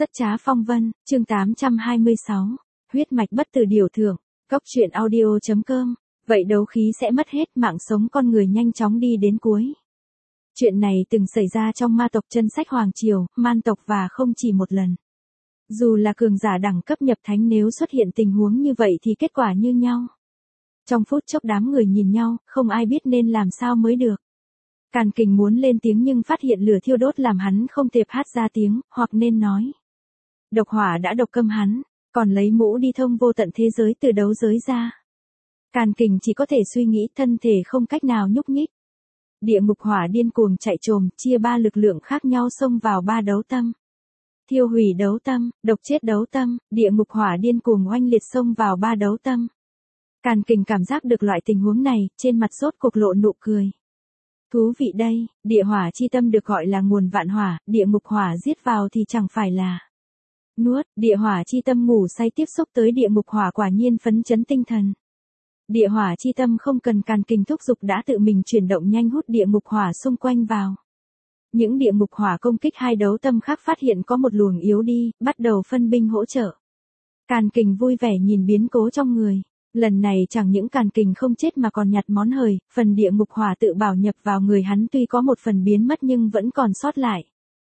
Rất trá phong vân, chương 826, huyết mạch bất tử điều thưởng, góc truyện audio.com, vậy đấu khí sẽ mất hết, mạng sống con người nhanh chóng đi đến cuối. Chuyện này từng xảy ra trong ma tộc chân sách Hoàng Triều, man tộc và không chỉ một lần. Dù là cường giả đẳng cấp nhập thánh nếu xuất hiện tình huống như vậy thì kết quả như nhau. Trong phút chốc đám người nhìn nhau, không ai biết nên làm sao mới được. Càn Kình muốn lên tiếng nhưng phát hiện lửa thiêu đốt làm hắn không thể hát ra tiếng, hoặc nên nói. Độc hỏa đã độc câm hắn, còn lấy mũ đi thông vô tận thế giới từ đấu giới ra. Càn Kình chỉ có thể suy nghĩ, thân thể không cách nào nhúc nhích. Địa ngục hỏa điên cuồng chạy trồm, chia ba lực lượng khác nhau xông vào ba đấu tâm. Thiêu hủy đấu tâm, độc chết đấu tâm, địa ngục hỏa điên cuồng oanh liệt xông vào ba đấu tâm. Càn Kình cảm giác được loại tình huống này, trên mặt rốt cuộc lộ nụ cười. Thú vị đây, địa hỏa chi tâm được gọi là nguồn vạn hỏa, địa ngục hỏa giết vào thì chẳng phải là nuốt, địa hỏa chi tâm ngủ say tiếp xúc tới địa ngục hỏa quả nhiên phấn chấn tinh thần. Địa hỏa chi tâm không cần Càn Kình thúc giục đã tự mình chuyển động nhanh hút địa ngục hỏa xung quanh vào. Những địa ngục hỏa công kích hai đấu tâm khác phát hiện có một luồng yếu đi, bắt đầu phân binh hỗ trợ. Càn Kình vui vẻ nhìn biến cố trong người. Lần này chẳng những Càn Kình không chết mà còn nhặt món hời, phần địa ngục hỏa tự bảo nhập vào người hắn tuy có một phần biến mất nhưng vẫn còn sót lại.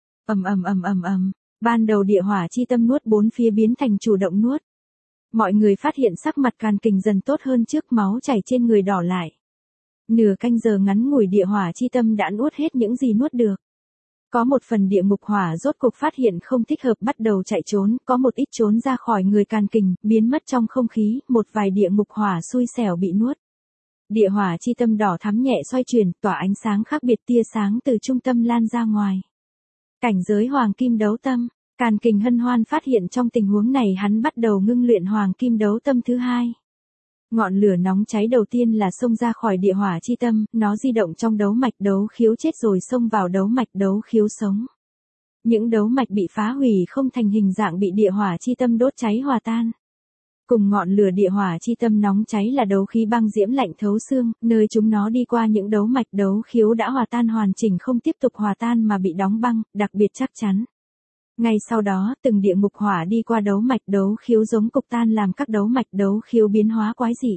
Ban đầu địa hỏa chi tâm nuốt bốn phía biến thành chủ động nuốt. Mọi người phát hiện sắc mặt Càn Kình dần tốt hơn trước, máu chảy trên người đỏ lại. Nửa canh giờ ngắn ngủi địa hỏa chi tâm đã nuốt hết những gì nuốt được. Có một phần địa ngục hỏa rốt cuộc phát hiện không thích hợp bắt đầu chạy trốn, có một ít trốn ra khỏi người Càn Kình, biến mất trong không khí, một vài địa ngục hỏa xui xẻo bị nuốt. Địa hỏa chi tâm đỏ thắm nhẹ xoay chuyển, tỏa ánh sáng khác biệt, tia sáng từ trung tâm lan ra ngoài. Cảnh giới hoàng kim đấu tâm, Càn Kình hân hoan phát hiện trong tình huống này hắn bắt đầu ngưng luyện hoàng kim đấu tâm thứ hai. Ngọn lửa nóng cháy đầu tiên là xông ra khỏi địa hỏa chi tâm, nó di động trong đấu mạch đấu khiếu chết rồi xông vào đấu mạch đấu khiếu sống. Những đấu mạch bị phá hủy không thành hình dạng bị địa hỏa chi tâm đốt cháy hòa tan. Cùng ngọn lửa địa hỏa chi tâm nóng cháy là đấu khí băng diễm lạnh thấu xương, nơi chúng nó đi qua những đấu mạch đấu khiếu đã hòa tan hoàn chỉnh, không tiếp tục hòa tan mà bị đóng băng, đặc biệt chắc chắn. Ngay sau đó, từng địa ngục hỏa đi qua đấu mạch đấu khiếu giống cục tan làm các đấu mạch đấu khiếu biến hóa quái dị.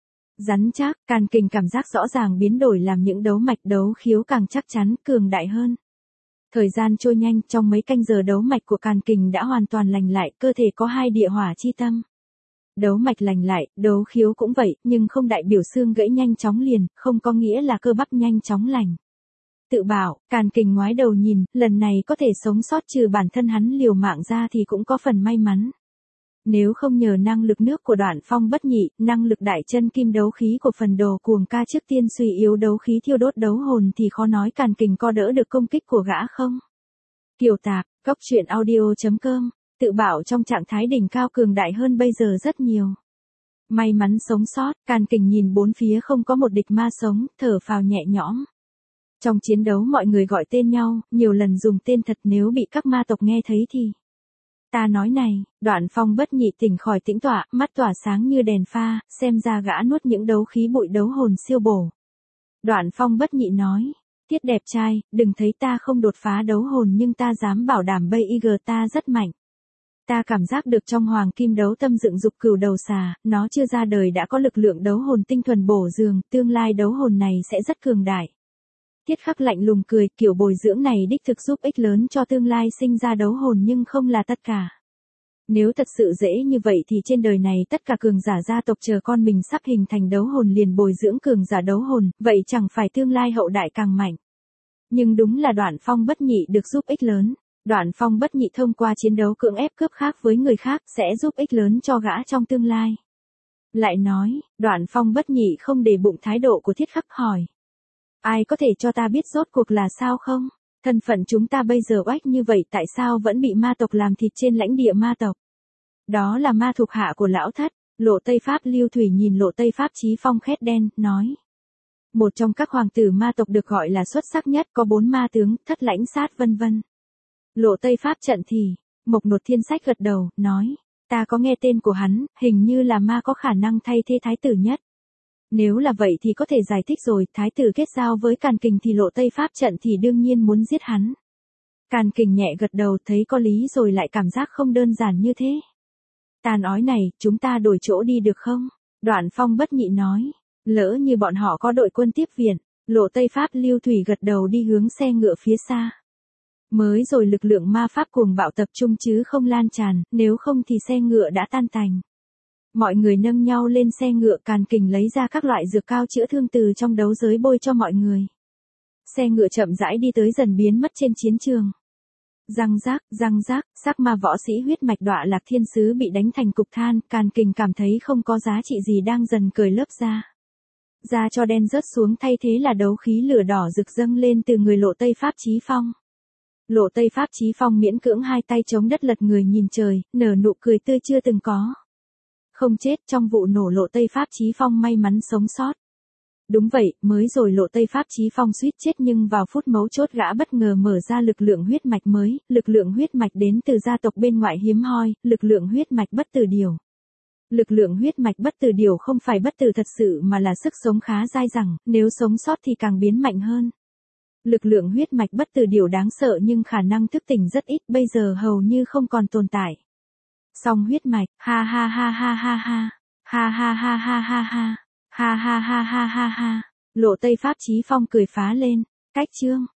Rắn chắc, Càn Kình cảm giác rõ ràng biến đổi làm những đấu mạch đấu khiếu càng chắc chắn, cường đại hơn. Thời gian trôi nhanh, trong mấy canh giờ đấu mạch của Càn Kình đã hoàn toàn lành lại, cơ thể có hai địa hỏa chi tâm. Đấu mạch lành lại, đấu khiếu cũng vậy, nhưng không đại biểu xương gãy nhanh chóng liền, không có nghĩa là cơ bắp nhanh chóng lành. Tự bảo, Càn Kình ngoái đầu nhìn, lần này có thể sống sót trừ bản thân hắn liều mạng ra thì cũng có phần may mắn. Nếu không nhờ năng lực nước của Đoạn Phong bất nhị, năng lực đại chân kim đấu khí của phần đồ cuồng ca trước tiên suy yếu đấu khí thiêu đốt đấu hồn thì khó nói Càn Kình có đỡ được công kích của gã không. Kiều Tạc, góc truyện audio.com, tự bảo trong trạng thái đỉnh cao cường đại hơn bây giờ rất nhiều. May mắn sống sót, Càn Kình nhìn bốn phía không có một địch ma sống, thở phào nhẹ nhõm. Trong chiến đấu mọi người gọi tên nhau, nhiều lần dùng tên thật, nếu bị các ma tộc nghe thấy thì. Ta nói này, Đoạn Phong bất nhị tỉnh khỏi tĩnh tọa, mắt tỏa sáng như đèn pha, xem ra gã nuốt những đấu khí bụi đấu hồn siêu bổ. Đoạn Phong bất nhị nói, Tiết đẹp trai, đừng thấy ta không đột phá đấu hồn nhưng ta dám bảo đảm BIG ta rất mạnh. Ta cảm giác được trong hoàng kim đấu tâm dựng dục cửu đầu xà, nó chưa ra đời đã có lực lượng đấu hồn tinh thuần bổ dường, tương lai đấu hồn này sẽ rất cường đại. Tiết Khắc lạnh lùng cười, kiểu bồi dưỡng này đích thực giúp ích lớn cho tương lai sinh ra đấu hồn nhưng không là tất cả. Nếu thật sự dễ như vậy thì trên đời này tất cả cường giả gia tộc chờ con mình sắp hình thành đấu hồn liền bồi dưỡng cường giả đấu hồn, vậy chẳng phải tương lai hậu đại càng mạnh. Nhưng đúng là Đoạn Phong bất nhị được giúp ích lớn. Đoạn Phong bất nhị thông qua chiến đấu cưỡng ép cướp khác với người khác sẽ giúp ích lớn cho gã trong tương lai. Lại nói, Đoạn Phong bất nhị không để bụng thái độ của Thiết Khắc, hỏi. Ai có thể cho ta biết rốt cuộc là sao không? Thân phận chúng ta bây giờ oách như vậy tại sao vẫn bị ma tộc làm thịt trên lãnh địa ma tộc? Đó là ma thuộc hạ của lão thất. Lộ Tây Pháp Lưu Thủy nhìn Lộ Tây Pháp Chí Phong khét đen, nói. Một trong các hoàng tử ma tộc được gọi là xuất sắc nhất, có 4 ma tướng, thất lãnh sát vân vân. Lộ Tây Pháp trận thì, Mộc Nột Thiên Sách gật đầu, nói. Ta có nghe tên của hắn, hình như là ma có khả năng thay thế thái tử nhất. Nếu là vậy thì có thể giải thích rồi, thái tử kết giao với Càn Kình thì Lộ Tây Pháp trận thì đương nhiên muốn giết hắn. Càn Kình nhẹ gật đầu, thấy có lý rồi lại cảm giác không đơn giản như thế. Tàn ói này, chúng ta đổi chỗ đi được không? Đoạn Phong bất nhị nói. Lỡ như bọn họ có đội quân tiếp viện. Lộ Tây Pháp Lưu Thủy gật đầu đi hướng xe ngựa phía xa. Mới rồi lực lượng ma pháp cuồng bạo tập trung chứ không lan tràn, nếu không thì xe ngựa đã tan tành. Mọi người nâng nhau lên xe ngựa, Càn Kình lấy ra các loại dược cao chữa thương từ trong đấu giới bôi cho mọi người. Xe ngựa chậm rãi đi tới dần biến mất trên chiến trường. Răng rác, sắc ma võ sĩ huyết mạch đọa lạc thiên sứ bị đánh thành cục than, Càn Kình cảm thấy không có giá trị gì đang dần cởi lớp da. Da cho đen rớt xuống, thay thế là đấu khí lửa đỏ rực dâng lên từ người Lộ Tây Pháp Chí Phong. Lộ Tây Pháp Chí Phong miễn cưỡng hai tay chống đất lật người nhìn trời, nở nụ cười tươi chưa từng có. Không chết, trong vụ nổ Lộ Tây Pháp Chí Phong may mắn sống sót. Đúng vậy, mới rồi Lộ Tây Pháp Chí Phong suýt chết nhưng vào phút mấu chốt gã bất ngờ mở ra lực lượng huyết mạch mới, lực lượng huyết mạch đến từ gia tộc bên ngoại hiếm hoi, lực lượng huyết mạch bất tử điểu. Lực lượng huyết mạch bất tử điểu không phải bất tử thật sự mà là sức sống khá dai dẳng, nếu sống sót thì càng biến mạnh hơn. Lực lượng huyết mạch bất tử điểu đáng sợ nhưng khả năng thức tỉnh rất ít, bây giờ hầu như không còn tồn tại. Song huyết mạch, ha ha ha ha ha ha, ha ha ha ha ha ha, ha ha ha ha ha ha. Lộ Tây Pháp Chí Phong cười phá lên, cách chương.